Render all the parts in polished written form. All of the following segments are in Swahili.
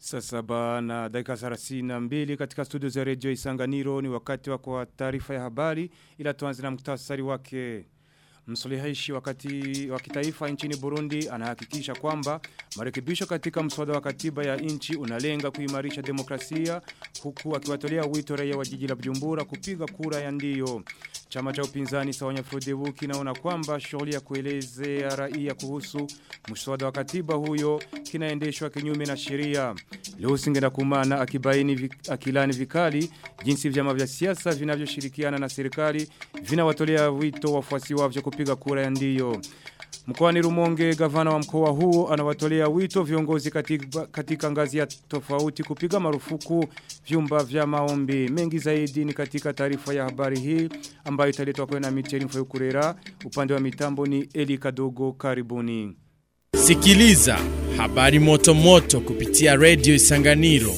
Sasa na dakika 32 katika studio za Radio Isanganiro ni wakati wa kwa taarifa ya habari, ila tuanze na muktasari wake. Msuluhishi wa kitaifa nchini Burundi anahakikisha kwamba marekebisho katika mswada wa katiba ya nchi unalenga kuimarisha demokrasia, huku akiwatolea wito raia wa jiji la Bujumbura kupiga kura ya ndio. Chama cha upinzani Sawanya Frodebu kinaona kwamba shughuli ya kuelezea raia kuhusu mswada wa katiba huyo kinaendeshwa kinyume na sheria. Leo Ngendakumana akilani vikali jinsi vyama vya siasa vinavyoshirikiana na serikali vinawatolea wito wafuasi wao kupiga kura ya ndio. Mkoani Rumonge, gavana wa mkoa huo anawatolea wito viongozi katika ngazi ya tofauti kupiga marufuku vyumba vya maombi. Mengi zaidi ni katika taarifa ya habari hii ambayo italetwa kwa na Michel Mfoyokurera. Upande wa mitambo ni Eli Kadogo. Karibuni. Sikiliza habari moto moto kupitia Radio Isanganiro.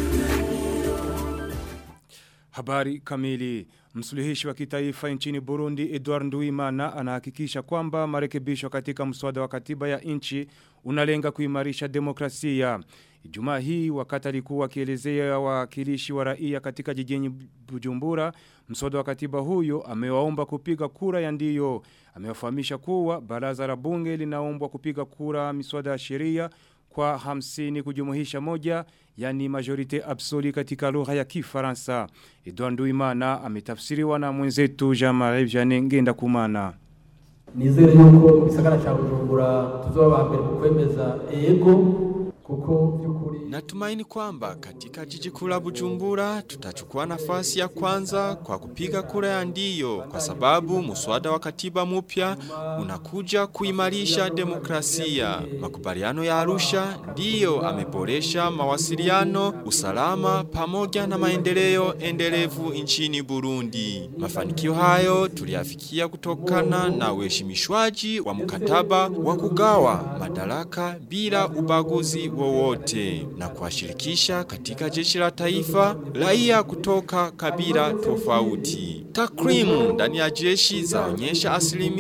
Habari kamili. Msuluhishi wa kitaifa nchini Burundi Edward Nduwimana anahakikisha kwamba marekebisho katika mswada wa katiba ya nchi unalenga kuimarisha demokrasia. Ijumaa hii wakati alikuwa akielezea wawakilishi wa raia katika jijini Bujumbura, mswada wa katiba huyo amewaomba kupiga kura ya ndio. Amewafahamisha kuwa baraza la bunge linaombwa kupiga kura miswada ya sheria kwa 50 kujumuhisha moja, yani majorite absolue katika lugha ya Kifaransa. Edouard Nduwimana ametafsiriwa na mwenzetu Jean-Marie Vianney Ngendakumana. Nizere yuko gisagara cha Bujumbura tuzoba mbere kwemeza ego. Natumaini kwamba katika jiji kuu la Bujumbura tutachukua nafasi ya kwanza kwa kupiga kura ya ndio, kwa sababu muswada wa katiba mpya unakuja kuimarisha demokrasia. Makubaliano ya Arusha ndio ameboresha mawasiliano, usalama pamoja na maendeleo endelevu nchini Burundi. Mafanikio hayo tuliyafikia kutokana na uheshimishwaji wa mkataba wa kugawa madaraka bila ubaguzi wowote na kuwashirikisha katika jeshi la taifa raia kutoka kabila tofauti. Takwimu ndani ya jeshi zaonyesha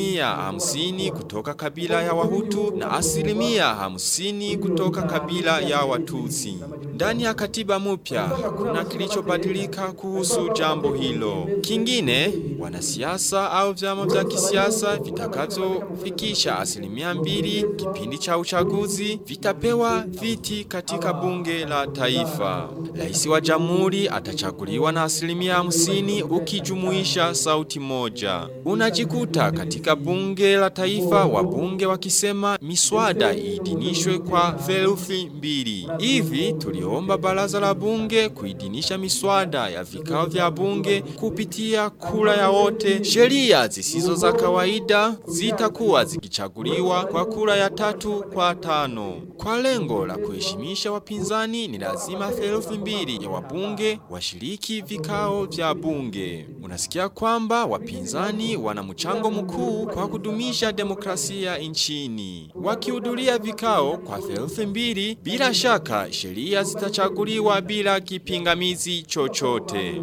50% kutoka kabila ya Wahutu na 50% kutoka kabila ya Watutsi. Ndani ya katiba mpya hakuna kilichobadilika kuhusu jambo hilo. Kingine, wanasiasa au vyama vya kisiasa vitakavyofikisha 2% kipindi cha uchaguzi vitapewa viti katika bunge la taifa. Rais wa jamhuri atachaguliwa na 50% ukijumuisha sauti moja. Unajikuta katika bunge la taifa wabunge wakisema miswada iidhinishwe kwa theluthi 2. Hivi tuliomba baraza la bunge kuidhinisha miswada ya vikao vya bunge kupitia kura ya wote. Sheria zisizo za kawaida zitakuwa zikichaguliwa kwa kura ya 3/5. Kwa lengo la kuheshimisha wapinzani ni lazima theluthi 2 ya wabunge washiriki vikao vya bunge. Unasikia kwamba wapinzani wana mchango mkuu kwa kudumisha demokrasia nchini. Wakihudhuria vikao kwa theluthi 2, bila shaka sheria zitachaguliwa bila kipingamizi chochote.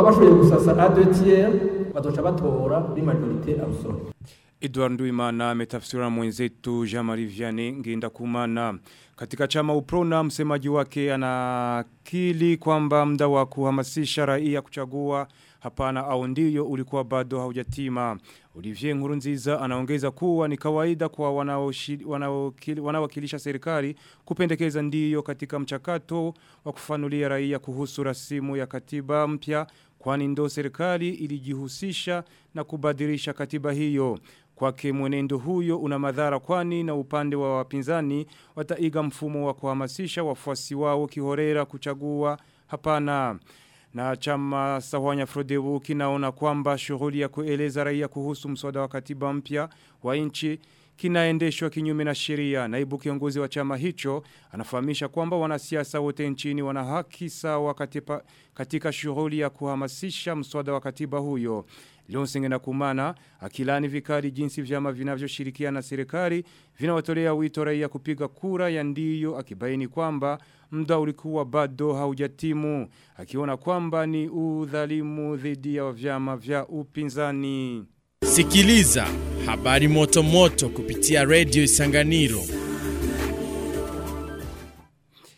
Edouard Nduwimana ametafsiriwa na mwenzetu Jean-Marie Vianney Ngendakumana. Katika chama Uprona, msemaji wake anakili kwamba muda wa kuhamasisha raia kuchagua hapana au ndio ulikuwa bado haujatima. Olivier Nkurunziza anaongeza kuwa ni kawaida kwa wanaowakilisha serikali kupendekeza ndio katika mchakato wa kufanulia raia kuhusu rasimu ya katiba mpya, kwani ndo serikali ilijihusisha na kubadilisha katiba hiyo. Kwake mwenendo huyo una madhara, kwani na upande wa wapinzani wataiga mfumo wa kuhamasisha wafuasi wao kihorera kuchagua hapana. Na chama Sawanya Frodebu kinaona kwamba shughuli ya kueleza raia kuhusu mswada wa katiba mpya wa nchi kinaendeshwa kinyume na sheria. Naibu kiongozi wa chama hicho anafahamisha kwamba wanasiasa wote nchini wana haki sawa katika shughuli ya kuhamasisha mswada wa katiba huyo. Leo Ngendakumana akilani vikali jinsi vyama vinavyoshirikiana na serikali vinawatolea wito raia kupiga kura ya ndio, akibaini kwamba muda ulikuwa bado haujatimu, akiona kwamba ni udhalimu dhidi ya vyama vya upinzani. Sikiliza habari moto moto kupitia Radio Isanganiro.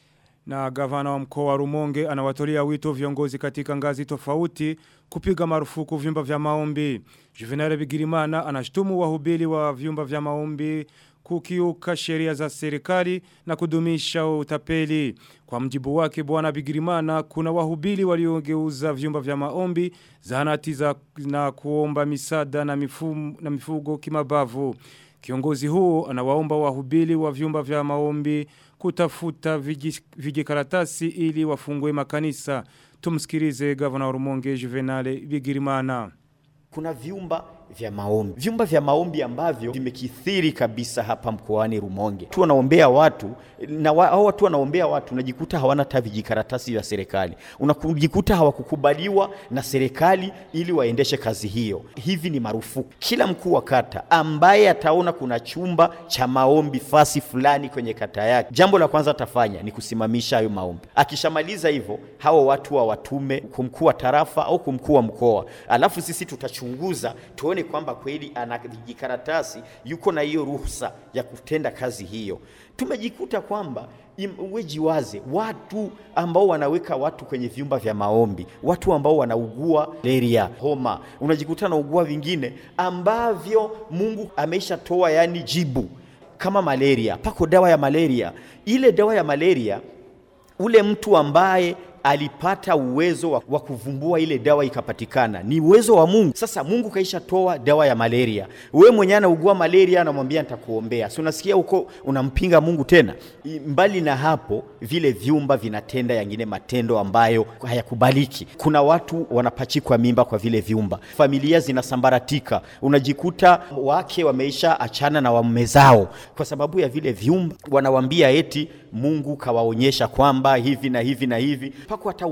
Na gavana wa mkoa wa Rumonge anawatolea wito viongozi katika ngazi tofauti kupiga marufuku vyumba vya maombi. Juvenal Bigirimana anashtumu wahubiri wa vyumba vya maombi kukiuka sheria za serikali na kudumisha utapeli. Kwa mjibu wake Bwana Bigirimana, kuna wahubiri waliogeuza vyumba vya maombi zahanati na kuomba misada na mifugo kimabavu. Kiongozi huu anawaomba wahubiri wa vyumba vya maombi kutafuta vijikaratasi ili wafungue makanisa. Tumsikilize gavana wa Rumonge Juvenal Bigirimana. Kuna vyumba vya maombi. Vyumba vya maombi ambavyo vimekithiri kabisa hapa mkoani Rumonge. Tu wanaombea watu na hao watu wanaombea watu unajikuta hawana hata vijikaratasi vya serikali. Unajikuta hawakukubaliwa na serikali ili waendeshe kazi hiyo. Hivi ni marufuku. Kila mkuu wa kata ambaye ataona kuna chumba cha maombi fasi fulani kwenye kata yake, jambo la kwanza atafanya ni kusimamisha hayo maombi. Akishamaliza hivyo, hao watu watume kwa mkuu wa tarafa au kwa mkuu wa mkoa. Alafu sisi tutachunguza tuone kwamba kweli ana vijikaratasi, yuko na hiyo ruhusa ya kutenda kazi hiyo. Tumejikuta kwamba wejiwaze watu ambao wanaweka watu kwenye vyumba vya maombi, watu ambao wanaugua malaria, homa, unajikuta na ugua vingine ambavyo Mungu ameshatoa yani jibu kama malaria. Pako dawa ya malaria. Ile dawa ya malaria, ule mtu ambaye alipata uwezo wa kuvumbua ile dawa ikapatikana, ni uwezo wa Mungu. Sasa Mungu kaisha toa dawa ya malaria. Wewe mwenyewe unaugua malaria anamwambia nitakuombea. Si unasikia huko unampinga Mungu tena? Mbali na hapo, vile vyumba vinatenda yangine matendo ambayo hayakubaliki. Kuna watu wanapachikwa mimba kwa vile vyumba. Familia zinasambaratika. Unajikuta wake wameisha achana na waume zao kwa sababu ya vile vyumba. Wanawaambia eti Mungu kawaonyesha kwamba hivi na hivi na hivi. Pako hata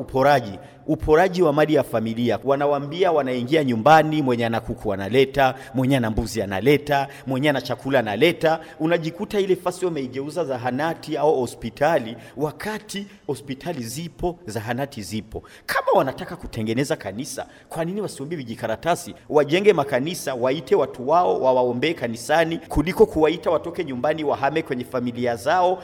uporaji wa mali ya familia. Wanawaambia wanaingia nyumbani, mwenye ana kuku analeta, mwenye ana mbuzi analeta, mwenye ana chakula analeta. Unajikuta ile fasi wameigeuza zahanati au hospitali, wakati hospitali zipo, zahanati zipo. Kama wanataka kutengeneza kanisa, kwa nini wasiombe vijikaratasi? Wajenge makanisa, waite watu wao wawaombee kanisani kuliko kuwaita watoke nyumbani wahame kwenye familia zao.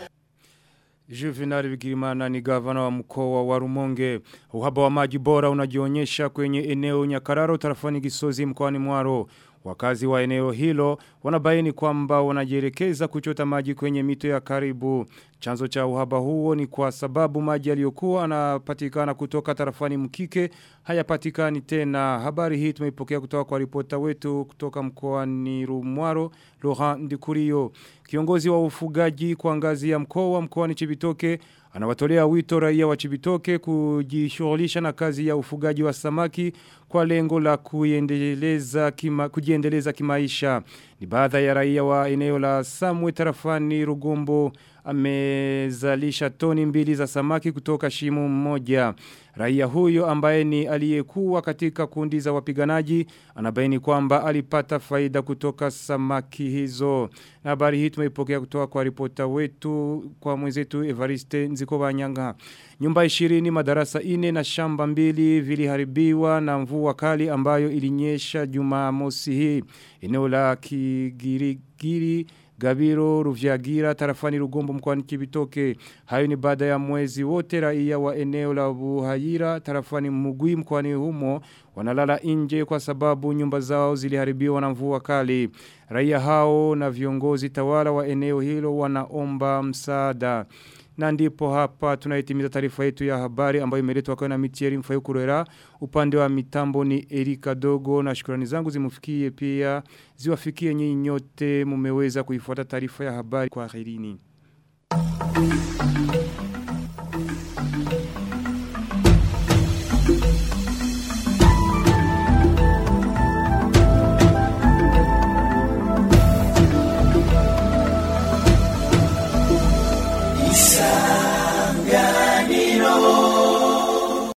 Juvenal Bigirimana ni gavana wa mkoa wa Rumonge. Uhaba wa maji bora unajionyesha kwenye eneo Nyakararo tarafani Gisozi mkoani Mwaro. Wakazi wa eneo hilo wanabaini kwamba wanajielekeza kuchota maji kwenye mito ya karibu. Chanzo cha uhaba huo ni kwa sababu maji yaliyokuwa yanapatikana kutoka tarafani Mkike hayapatikani tena. Habari hii tumeipokea kutoka kwa ripota wetu kutoka mkoani Mwaro, Laurent Ndikurio. Kiongozi wa ufugaji kwa ngazi ya mkoani Chibitoke anawatolea wito raia wa Chibitoke kujishughulisha na kazi ya ufugaji wa samaki kwa lengo la kujiendeleza kimaisha. Ni baadhi ya raia wa eneo la Samwe tarafani Rugombo amezalisha toni 2 za samaki kutoka shimo moja. Raia huyo ambaye ni aliyekuwa katika kundi za wapiganaji anabaini kwamba alipata faida kutoka samaki hizo. Habari hii tumeipokea kutoka kwa ripota wetu kwa mwenzetu Evariste Nzikobanyanga. Nyumba 20, madarasa 4 na shamba 2 viliharibiwa na mvua kali ambayo ilinyesha Jumamosi hii. Eneo la Kigirigiri Gabiro, Ruvyagira, tarafani Rugombo mkoani Chibitoke. Hayo ni baada ya mwezi wote raia wa eneo la Buhayira, tarafani Mugwi mkoani humo wanalala nje kwa sababu nyumba zao ziliharibiwa na mvua kali. Raia hao na viongozi tawala wa eneo hilo wanaomba msaada. Na ndipo hapa tunahitimiza taarifa yetu ya habari ambayo imeletwa kwa na Mitieri Mfayukurera. Upande wa mitambo ni Erika Dogo, na shukrani zangu zimufikie pia ziwafikie nyinyi nyote mmeweza kuifuata taarifa ya habari kwa akhirini.